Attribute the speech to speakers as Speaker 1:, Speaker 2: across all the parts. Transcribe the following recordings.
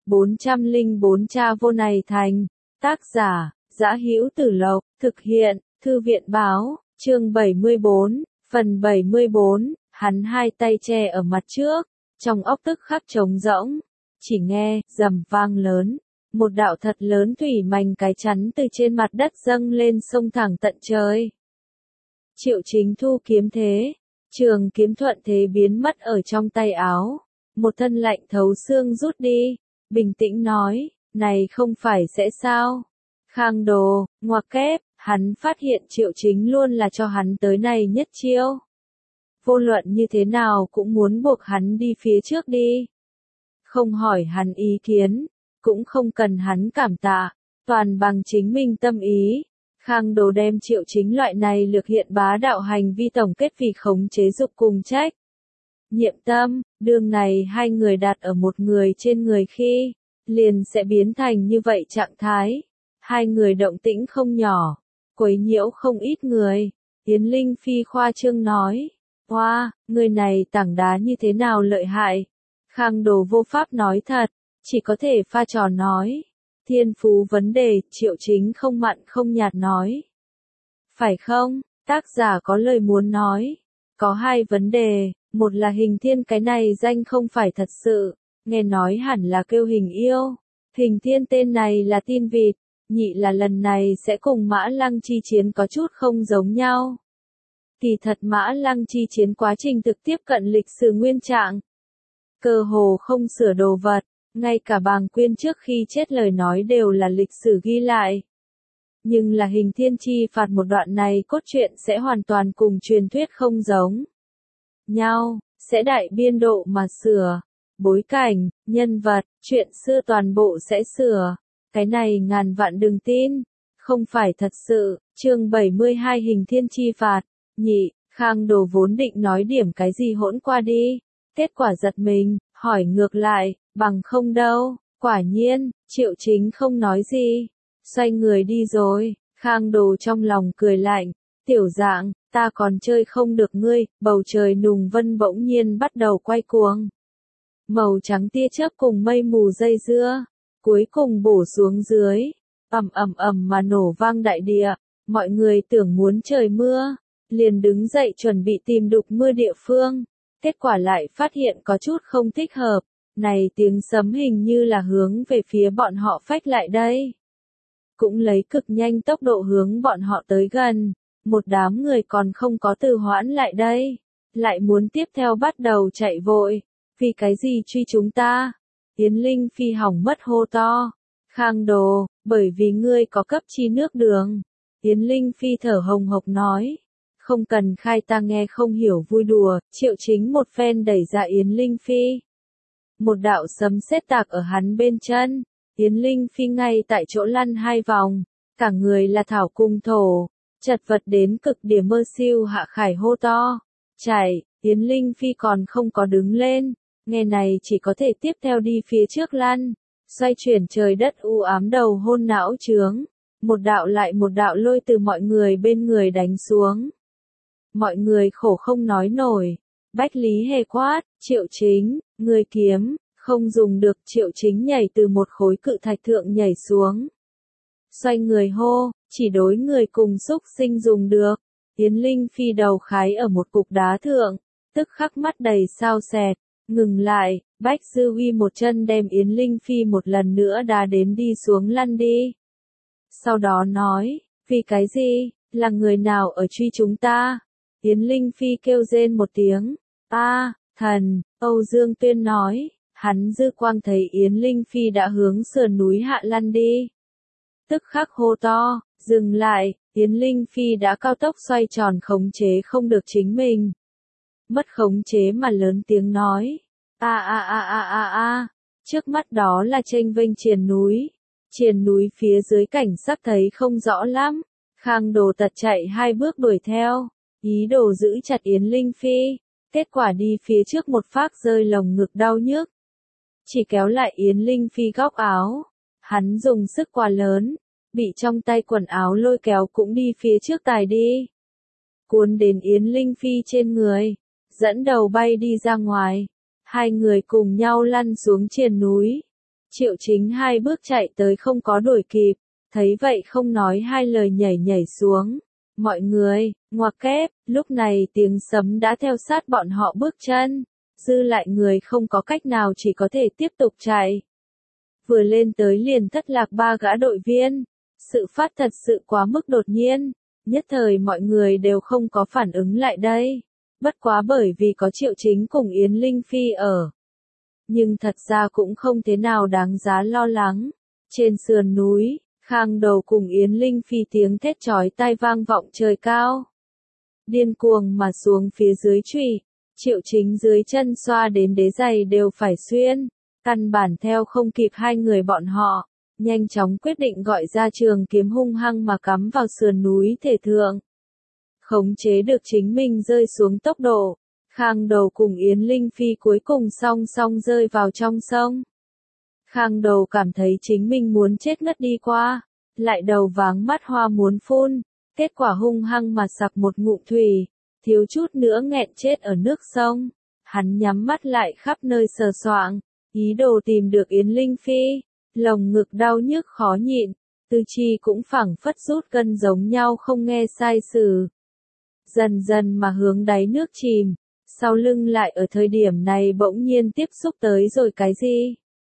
Speaker 1: 404 Cha vô này thành. Tác giả, Dã Hữu Tử Lộc, thực hiện, Thư viện báo, chương 74, phần 74, hắn hai tay che ở mặt trước, trong óc tức khắc trống rỗng, chỉ nghe, rầm vang lớn, một đạo thật lớn thủy mành cái chắn từ trên mặt đất dâng lên sông thẳng tận trời. Triệu Chính thu kiếm thế, trường kiếm thuận thế biến mất ở trong tay áo, một thân lạnh thấu xương rút đi, bình tĩnh nói, này không phải sẽ sao? Khang Đồ, ngoặc kép, hắn phát hiện Triệu Chính luôn là cho hắn tới này nhất chiêu. Vô luận như thế nào cũng muốn buộc hắn đi phía trước đi. Không hỏi hắn ý kiến, cũng không cần hắn cảm tạ, toàn bằng chính mình tâm ý. Khang Đồ đem Triệu Chính loại này lược hiện bá đạo hành vi tổng kết vì khống chế dục cùng trách. Nhiệm tâm, đường này hai người đặt ở một người trên người khi, liền sẽ biến thành như vậy trạng thái. Hai người động tĩnh không nhỏ, quấy nhiễu không ít người. Yến Linh Phi khoa trương nói, hoa, người này tảng đá như thế nào lợi hại. Khang Đồ vô pháp nói thật, chỉ có thể pha trò nói. Thiên phú vấn đề, Triệu Chính không mặn không nhạt nói. Phải không, tác giả có lời muốn nói. Có hai vấn đề, một là Hình Thiên cái này danh không phải thật sự, nghe nói hẳn là kêu Hình Yêu. Hình Thiên tên này là tin vịt, nhị là lần này sẽ cùng Mã Lăng chi chiến có chút không giống nhau. Kỳ thật Mã Lăng chi chiến quá trình thực tiếp cận lịch sử nguyên trạng. Cơ hồ không sửa đồ vật, ngay cả Bàng Quyên trước khi chết lời nói đều là lịch sử ghi lại. Nhưng là Hình Thiên chi phạt một đoạn này cốt truyện sẽ hoàn toàn cùng truyền thuyết không giống nhau, sẽ đại biên độ mà sửa. Bối cảnh, nhân vật, chuyện xưa toàn bộ sẽ sửa. Cái này ngàn vạn đừng tin, không phải thật sự. Chương 72 Hình Thiên chi phạt, nhị, Khang Đồ vốn định nói điểm cái gì hỗn qua đi. Kết quả giật mình, hỏi ngược lại, bằng không đâu, quả nhiên, Triệu Chính không nói gì. Xoay người đi rồi, Khang Đồ trong lòng cười lạnh, tiểu dạng, ta còn chơi không được ngươi. Bầu trời nùng vân bỗng nhiên bắt đầu quay cuồng. Màu trắng tia chớp cùng mây mù dây dưa, cuối cùng bổ xuống dưới, ầm ầm ầm mà nổ vang đại địa, mọi người tưởng muốn trời mưa, liền đứng dậy chuẩn bị tìm đục mưa địa phương, kết quả lại phát hiện có chút không thích hợp, này tiếng sấm hình như là hướng về phía bọn họ phách lại đây. Cũng lấy cực nhanh tốc độ hướng bọn họ tới gần, một đám người còn không có từ hoãn lại đây, lại muốn tiếp theo bắt đầu chạy vội. Vì cái gì truy chúng ta? Yến Linh Phi hỏng mất hô to. Khang Đồ, bởi vì ngươi có cấp chi nước đường. Yến Linh Phi thở hồng hộc nói. Không cần khai ta nghe không hiểu vui đùa, Triệu Chính một phen đẩy ra Yến Linh Phi. Một đạo sấm sét tạc ở hắn bên chân. Yến Linh Phi ngay tại chỗ lăn hai vòng. Cả người là thảo cùng thổ. Chật vật đến cực điểm mơ siêu hạ khải hô to. Chạy, Yến Linh Phi còn không có đứng lên. Nghe này chỉ có thể tiếp theo đi phía trước lăn, xoay chuyển trời đất u ám đầu hôn não chướng, một đạo lại một đạo lôi từ mọi người bên người đánh xuống. Mọi người khổ không nói nổi, Bách Lý Hề quát, Triệu Chính, người kiếm, không dùng được. Triệu Chính nhảy từ một khối cự thạch thượng nhảy xuống. Xoay người hô, chỉ đối người cùng xúc sinh dùng được. Yến Linh Phi đầu khái ở một cục đá thượng, tức khắc mắt đầy sao sẹt. Ngừng lại, Bách Dư Huy một chân đem Yến Linh Phi một lần nữa đá đến đi xuống lăn đi. Sau đó nói, vì cái gì, là người nào ở truy chúng ta? Yến Linh Phi kêu rên một tiếng, thần, Âu Dương Tuyên nói, hắn dư quang thấy Yến Linh Phi đã hướng sườn núi hạ lăn đi. Tức khắc hô to, dừng lại, Yến Linh Phi đã cao tốc xoay tròn khống chế không được chính mình. Mất khống chế mà lớn tiếng nói. Trước mắt đó là chênh vênh triền núi. Triền núi phía dưới cảnh sắc thấy không rõ lắm. Khang Đồ tật chạy hai bước đuổi theo. Ý đồ giữ chặt Yến Linh Phi. Kết quả đi phía trước một phát rơi lồng ngực đau nhức. Chỉ kéo lại Yến Linh Phi góc áo. Hắn dùng sức quá lớn. Bị trong tay quần áo lôi kéo cũng đi phía trước tài đi. Cuốn đến Yến Linh Phi trên người. Dẫn đầu bay đi ra ngoài, hai người cùng nhau lăn xuống triền núi. Triệu Chính hai bước chạy tới không có đuổi kịp, thấy vậy không nói hai lời nhảy nhảy xuống. Mọi người, ngoặc kép, lúc này tiếng sấm đã theo sát bọn họ bước chân, dư lại người không có cách nào chỉ có thể tiếp tục chạy. Vừa lên tới liền thất lạc ba gã đội viên, sự phát thật sự quá mức đột nhiên, nhất thời mọi người đều không có phản ứng lại đây. Bất quá bởi vì có Triệu Chính cùng Yến Linh Phi ở. Nhưng thật ra cũng không thế nào đáng giá lo lắng. Trên sườn núi, Khang Đầu cùng Yến Linh Phi tiếng thét chói tai vang vọng trời cao. Điên cuồng mà xuống phía dưới chùy, Triệu Chính dưới chân xoa đến đế giày đều phải xuyên. Căn bản theo không kịp hai người bọn họ, nhanh chóng quyết định gọi ra trường kiếm hung hăng mà cắm vào sườn núi thể thượng. Khống chế được chính mình rơi xuống tốc độ, Khang Đầu cùng Yến Linh Phi cuối cùng song song rơi vào trong sông. Khang Đầu cảm thấy chính mình muốn chết ngất đi qua, lại đầu váng mắt hoa muốn phun, kết quả hung hăng mà sặc một ngụm thủy, thiếu chút nữa nghẹn chết ở nước sông. Hắn nhắm mắt lại khắp nơi sờ soạng, ý đồ tìm được Yến Linh Phi, lồng ngực đau nhức khó nhịn, tư chi cũng phảng phất rút cân giống nhau không nghe sai sử. Dần dần mà hướng đáy nước chìm, sau lưng lại ở thời điểm này bỗng nhiên tiếp xúc tới rồi cái gì?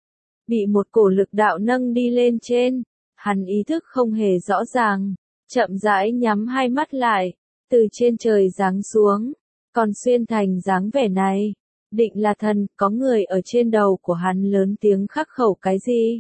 Speaker 1: Bị một cổ lực đạo nâng đi lên trên, hắn ý thức không hề rõ ràng, chậm rãi nhắm hai mắt lại, từ trên trời giáng xuống, còn xuyên thành dáng vẻ này. Định là thần, có người ở trên đầu của hắn lớn tiếng khắc khẩu cái gì?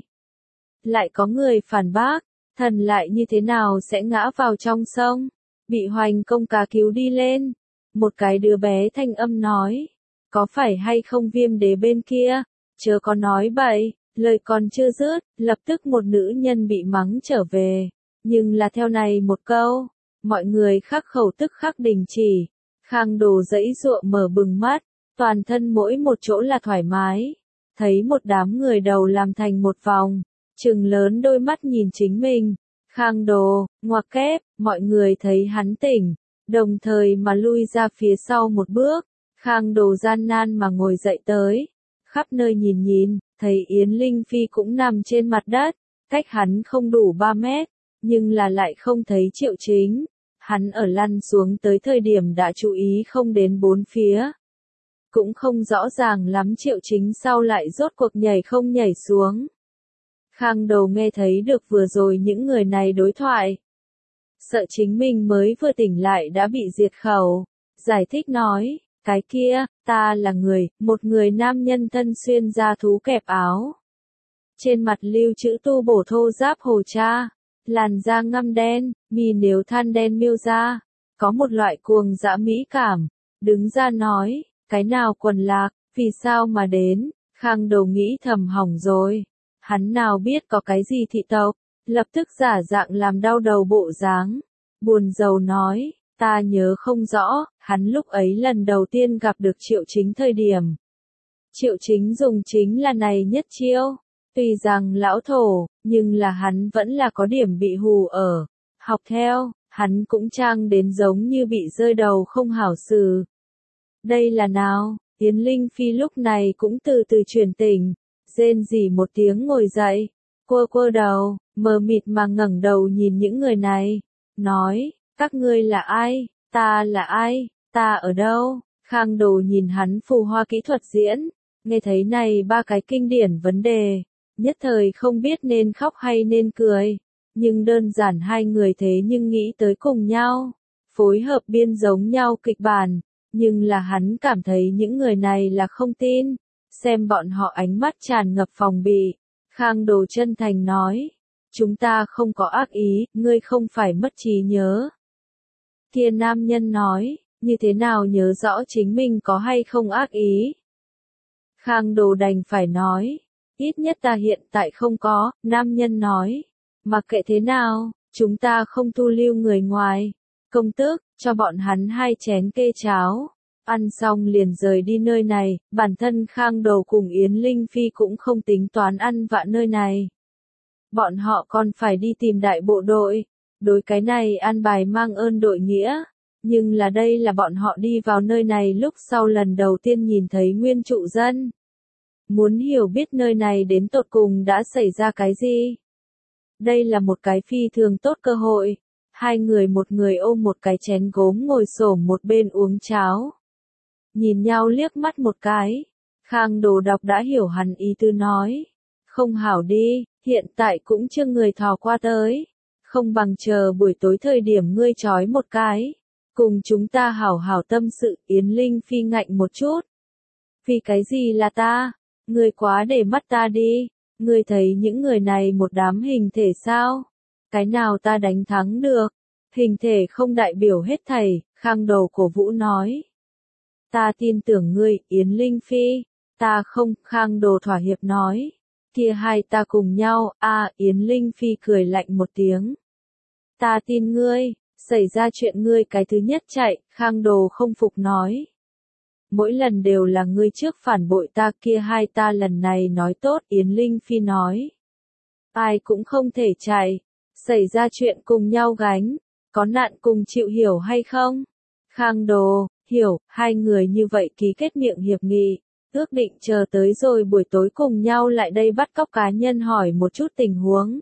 Speaker 1: Lại có người phản bác, thần lại như thế nào sẽ ngã vào trong sông? Bị Hoành công cá cứu đi lên. Một cái đứa bé thanh âm nói, có phải hay không Viêm Đế bên kia? Chớ có nói bậy, lời còn chưa dứt, lập tức một nữ nhân bị mắng trở về. Nhưng là theo này một câu, mọi người khắc khẩu tức khắc đình chỉ. Khang Đồ giãy giụa mở bừng mắt, toàn thân mỗi một chỗ là thoải mái. Thấy một đám người đầu làm thành một vòng, trừng lớn đôi mắt nhìn chính mình. Khang Đồ, ngoặc kép, mọi người thấy hắn tỉnh, đồng thời mà lui ra phía sau một bước. Khang Đồ gian nan mà ngồi dậy tới, khắp nơi nhìn nhìn, thấy Yến Linh Phi cũng nằm trên mặt đất, cách hắn không đủ 3 mét, nhưng là lại không thấy Triệu Chính. Hắn ở lăn xuống tới thời điểm đã chú ý không đến bốn phía. Cũng không rõ ràng lắm Triệu Chính sau lại rốt cuộc nhảy không nhảy xuống. Khang Đầu nghe thấy được vừa rồi những người này đối thoại. Sợ chính mình mới vừa tỉnh lại đã bị diệt khẩu. Giải thích nói, cái kia, ta là người, một người nam nhân thân xuyên da thú kẹp áo. Trên mặt lưu chữ tu bổ thô giáp hồ cha, làn da ngăm đen, mì nếu than đen miêu da, có một loại cuồng dã mỹ cảm. Đứng ra nói, cái nào quần lạc, vì sao mà đến? Khang Đầu nghĩ thầm hỏng rồi. Hắn nào biết có cái gì thị tộc, lập tức giả dạng làm đau đầu bộ dáng. Buồn rầu nói, ta nhớ không rõ, hắn lúc ấy lần đầu tiên gặp được Triệu Chính thời điểm. Triệu Chính dùng chính là này nhất chiêu. Tuy rằng lão thổ, nhưng là hắn vẫn là có điểm bị hù ở. Học theo, hắn cũng trang đến giống như bị rơi đầu không hảo xử. Đây là nào? Yến Linh Phi lúc này cũng từ từ chuyển tỉnh, rên rỉ một tiếng ngồi dậy, quơ quơ đầu, mờ mịt mà ngẩng đầu nhìn những người này, nói, các ngươi là ai, ta là ai, ta ở đâu? Khang Đồ nhìn hắn phù hoa kỹ thuật diễn, nghe thấy này ba cái kinh điển vấn đề, nhất thời không biết nên khóc hay nên cười, nhưng đơn giản hai người thế nhưng nghĩ tới cùng nhau, phối hợp biên giống nhau kịch bản. Nhưng là hắn cảm thấy những người này là không tin, xem bọn họ ánh mắt tràn ngập phòng bị. Khang Đồ chân thành nói, chúng ta không có ác ý, ngươi không phải mất trí nhớ. Kia nam nhân nói, như thế nào nhớ rõ chính mình có hay không ác ý? Khang Đồ đành phải nói, ít nhất ta hiện tại không có, nam nhân nói, mặc kệ thế nào, chúng ta không thu lưu người ngoài. Công tước, cho bọn hắn 2 chén kê cháo. Ăn xong liền rời đi nơi này, bản thân Khang Đầu cùng Yến Linh Phi cũng không tính toán ăn vạ nơi này. Bọn họ còn phải đi tìm đại bộ đội. Đối cái này an bài mang ơn đội nghĩa. Nhưng là đây là bọn họ đi vào nơi này lúc sau lần đầu tiên nhìn thấy nguyên trụ dân. muốn hiểu biết nơi này đến tột cùng đã xảy ra cái gì. Đây là một cái phi thường tốt cơ hội. Hai người một người ôm một cái chén gốm ngồi xổm một bên uống cháo. Nhìn nhau liếc mắt một cái. Khang Đồ đọc đã hiểu hắn ý tứ nói. Không hảo đi, hiện tại cũng chưa người thò qua tới. Không bằng chờ buổi tối thời điểm ngươi chói một cái. Cùng chúng ta hảo hảo tâm sự. Yến Linh Phi ngạnh một chút. Vì cái gì là ta? Ngươi quá để mắt ta đi. Ngươi thấy những người này một đám hình thể sao? Cái nào ta đánh thắng được? Hình thể không đại biểu hết thảy, Khang Đồ cổ vũ nói. Ta tin tưởng ngươi, Yến Linh Phi. Ta không, Khang Đồ thỏa hiệp nói. Kia hai ta cùng nhau, Yến Linh Phi cười lạnh một tiếng. Ta tin ngươi, xảy ra chuyện ngươi cái thứ nhất chạy, Khang Đồ không phục nói. Mỗi lần đều là ngươi trước phản bội ta, kia hai ta lần này nói tốt, Yến Linh Phi nói. Ai cũng không thể chạy, xảy ra chuyện cùng nhau gánh, có nạn cùng chịu hiểu hay không? Khang Đồ, hiểu, hai người như vậy ký kết miệng hiệp nghị, ước định chờ tới rồi buổi tối cùng nhau lại đây bắt cóc cá nhân hỏi một chút tình huống.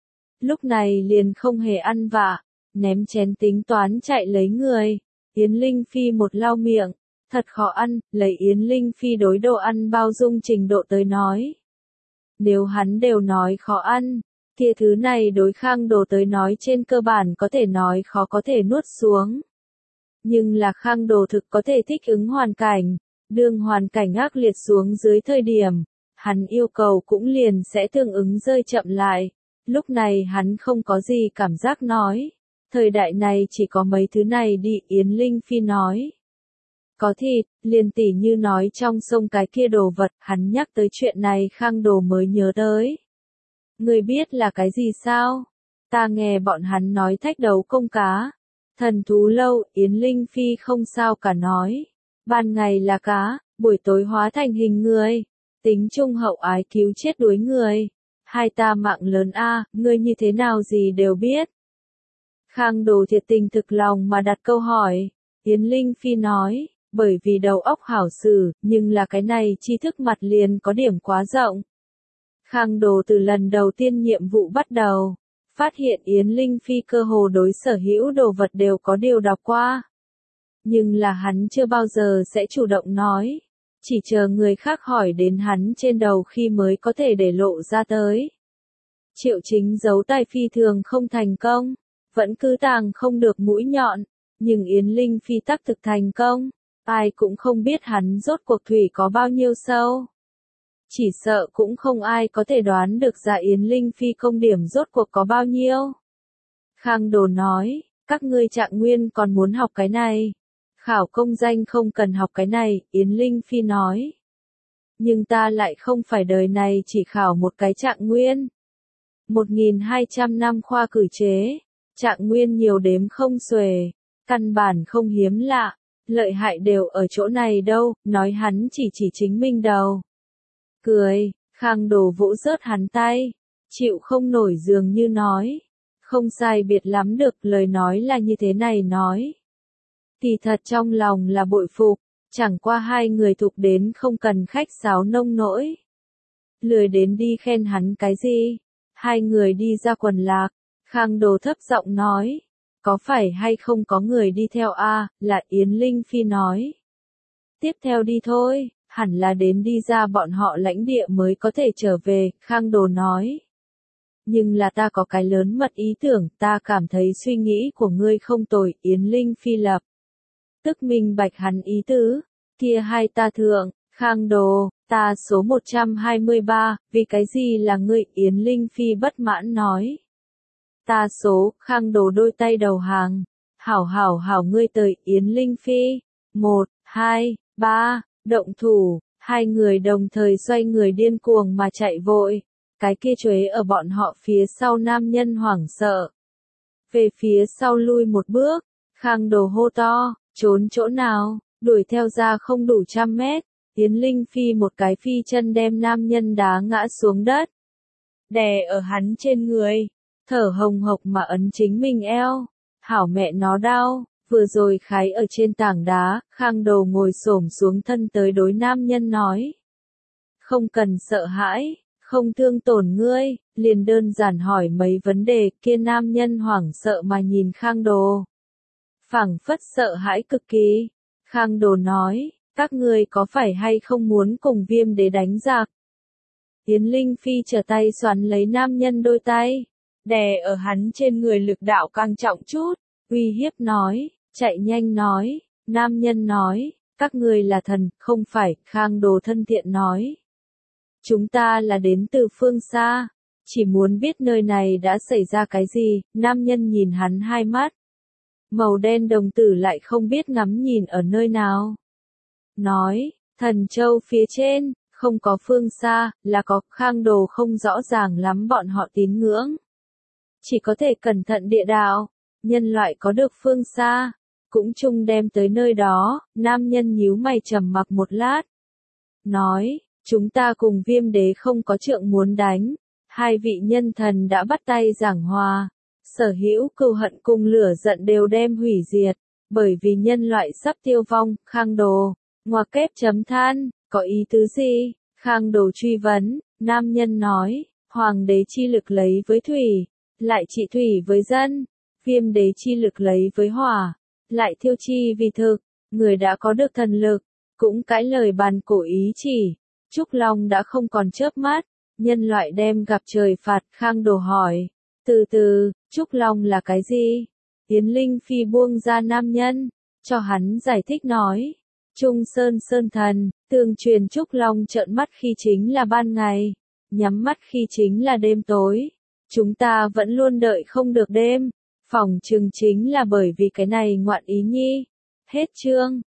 Speaker 1: Lúc này liền không hề ăn vạ, ném chén tính toán chạy lấy người, Yến Linh Phi một lau miệng. Thật khó ăn, lấy Yến Linh Phi đối đồ ăn bao dung trình độ tới nói. Nếu hắn đều nói khó ăn, kia thứ này đối Khang Đồ tới nói trên cơ bản có thể nói khó có thể nuốt xuống. Nhưng là Khang Đồ thực có thể thích ứng hoàn cảnh, đương hoàn cảnh ác liệt xuống dưới thời điểm, hắn yêu cầu cũng liền sẽ tương ứng rơi chậm lại. Lúc này hắn không có gì cảm giác nói. Thời đại này chỉ có mấy thứ này đi, Yến Linh Phi nói. Có thịt, liền tỉ như nói trong sông cái kia đồ vật, hắn nhắc tới chuyện này Khang Đồ mới nhớ tới. Người biết là cái gì sao? Ta nghe bọn hắn nói thách đấu công cá. Thần thú lâu, Yến Linh Phi không sao cả nói. Ban ngày là cá, buổi tối hóa thành hình người. Tính trung hậu ái cứu chết đuối người. Hai ta mạng lớn ngươi như thế nào gì đều biết. Khang Đồ thiệt tình thực lòng mà đặt câu hỏi. Yến Linh Phi nói. Bởi vì đầu óc hảo xử, nhưng là cái này tri thức mặt liền có điểm quá rộng. Khang Đồ từ lần đầu tiên nhiệm vụ bắt đầu, phát hiện Yến Linh Phi cơ hồ đối sở hữu đồ vật đều có điều đọc qua. Nhưng là hắn chưa bao giờ sẽ chủ động nói, chỉ chờ người khác hỏi đến hắn trên đầu khi mới có thể để lộ ra tới. Triệu Chính giấu tay phi thường không thành công, vẫn cứ tàng không được mũi nhọn, nhưng Yến Linh Phi tắc thực thành công. Ai cũng không biết hắn rốt cuộc thủy có bao nhiêu sâu. Chỉ sợ cũng không ai có thể đoán được ra Yến Linh Phi công điểm rốt cuộc có bao nhiêu. Khang Đồ nói, các ngươi Trạng Nguyên còn muốn học cái này. Khảo công danh không cần học cái này, Yến Linh Phi nói. Nhưng ta lại không phải đời này chỉ khảo một cái Trạng Nguyên. 1200 năm khoa cử chế, Trạng Nguyên nhiều đếm không xuể, căn bản không hiếm lạ. Lợi hại đều ở chỗ này đâu, nói hắn chỉ chính mình đầu. Cười, Khang Đồ vỗ rớt hắn tay, chịu không nổi dường như nói. Không sai biệt lắm được, lời nói là như thế này nói. Kỳ thật trong lòng là bội phục, chẳng qua hai người thuộc đến không cần khách sáo nông nỗi. Lười đến đi khen hắn cái gì. Hai người đi ra quần lạc, Khang Đồ thấp giọng nói. Có phải hay không có người đi theo là Yến Linh Phi nói. Tiếp theo đi thôi, hẳn là đến đi ra bọn họ lãnh địa mới có thể trở về, Khang Đồ nói. Nhưng là ta có cái lớn mật ý tưởng, ta cảm thấy suy nghĩ của ngươi không tồi, Yến Linh Phi lập. Tức minh bạch hắn ý tứ, kia hai ta thượng, Khang Đồ, ta số 123, vì cái gì là ngươi, Yến Linh Phi bất mãn nói. Ta số, Khang Đồ đôi tay đầu hàng. Hảo ngươi tới, Yến Linh Phi. 1, 2, 3, động thủ. Hai người đồng thời xoay người điên cuồng mà chạy vội. Cái kia chuế ở bọn họ phía sau nam nhân hoảng sợ. Về phía sau lui một bước. Khang Đồ hô to, trốn chỗ nào, đuổi theo ra không đủ 100 mét. Yến Linh Phi một cái phi chân đem nam nhân đá ngã xuống đất. Đè ở hắn trên người. Thở hồng hộc mà ấn chính mình eo. Hảo mẹ nó đau, vừa rồi khái ở trên tảng đá, Khang Đồ ngồi xổm xuống thân tới đối nam nhân nói. không cần sợ hãi, không thương tổn ngươi, liền đơn giản hỏi mấy vấn đề. Kia nam nhân hoảng sợ mà nhìn Khang Đồ, phảng phất sợ hãi cực kỳ. Khang Đồ nói, các ngươi có phải hay không muốn cùng Viêm Đế đánh giặc? Yến Linh Phi trở tay xoắn lấy nam nhân đôi tay, đè ở hắn trên người, lực đạo càng trọng chút, uy hiếp nói, chạy nhanh nói. Nam nhân nói, các ngươi là thần, không phải. Khang Đồ thân thiện nói, chúng ta là đến từ phương xa, chỉ muốn biết nơi này đã xảy ra cái gì. Nam nhân nhìn hắn hai mắt, màu đen đồng tử lại không biết ngắm nhìn ở nơi nào. Nói, Thần Châu phía trên, không có phương xa, là có. Khang Đồ không rõ ràng lắm bọn họ tín ngưỡng, chỉ có thể cẩn thận địa đạo. Nhân loại có được phương xa, cũng chung đem tới nơi đó. Nam nhân nhíu mày trầm mặc một lát, nói, chúng ta cùng Viêm Đế không có trượng muốn đánh, hai vị nhân thần đã bắt tay giảng hòa, sở hữu cừu hận cùng lửa giận đều đem hủy diệt, bởi vì nhân loại sắp tiêu vong. Khang Đồ, ngoặc kép chấm than, có ý tứ gì? Khang Đồ truy vấn. Nam nhân nói, Hoàng đế chi lực lấy với thủy, lại trị thủy với dân, Viêm Đế chi lực lấy với hỏa, lại thiêu chi vì thực. Người đã có được thần lực, cũng cãi lời bàn cổ ý chỉ. Trúc Long đã không còn chớp mắt, nhân loại đem gặp trời phạt. Khang Đồ hỏi, từ từ, Trúc Long là cái gì? Yến Linh Phi buông ra nam nhân, cho hắn giải thích nói, Trung Sơn Sơn Thần, tương truyền Trúc Long trợn mắt khi chính là ban ngày, nhắm mắt khi chính là đêm tối. Chúng ta vẫn luôn đợi không được đêm, phỏng chừng chính là bởi vì cái này ngoạn ý nhi. Hết chương.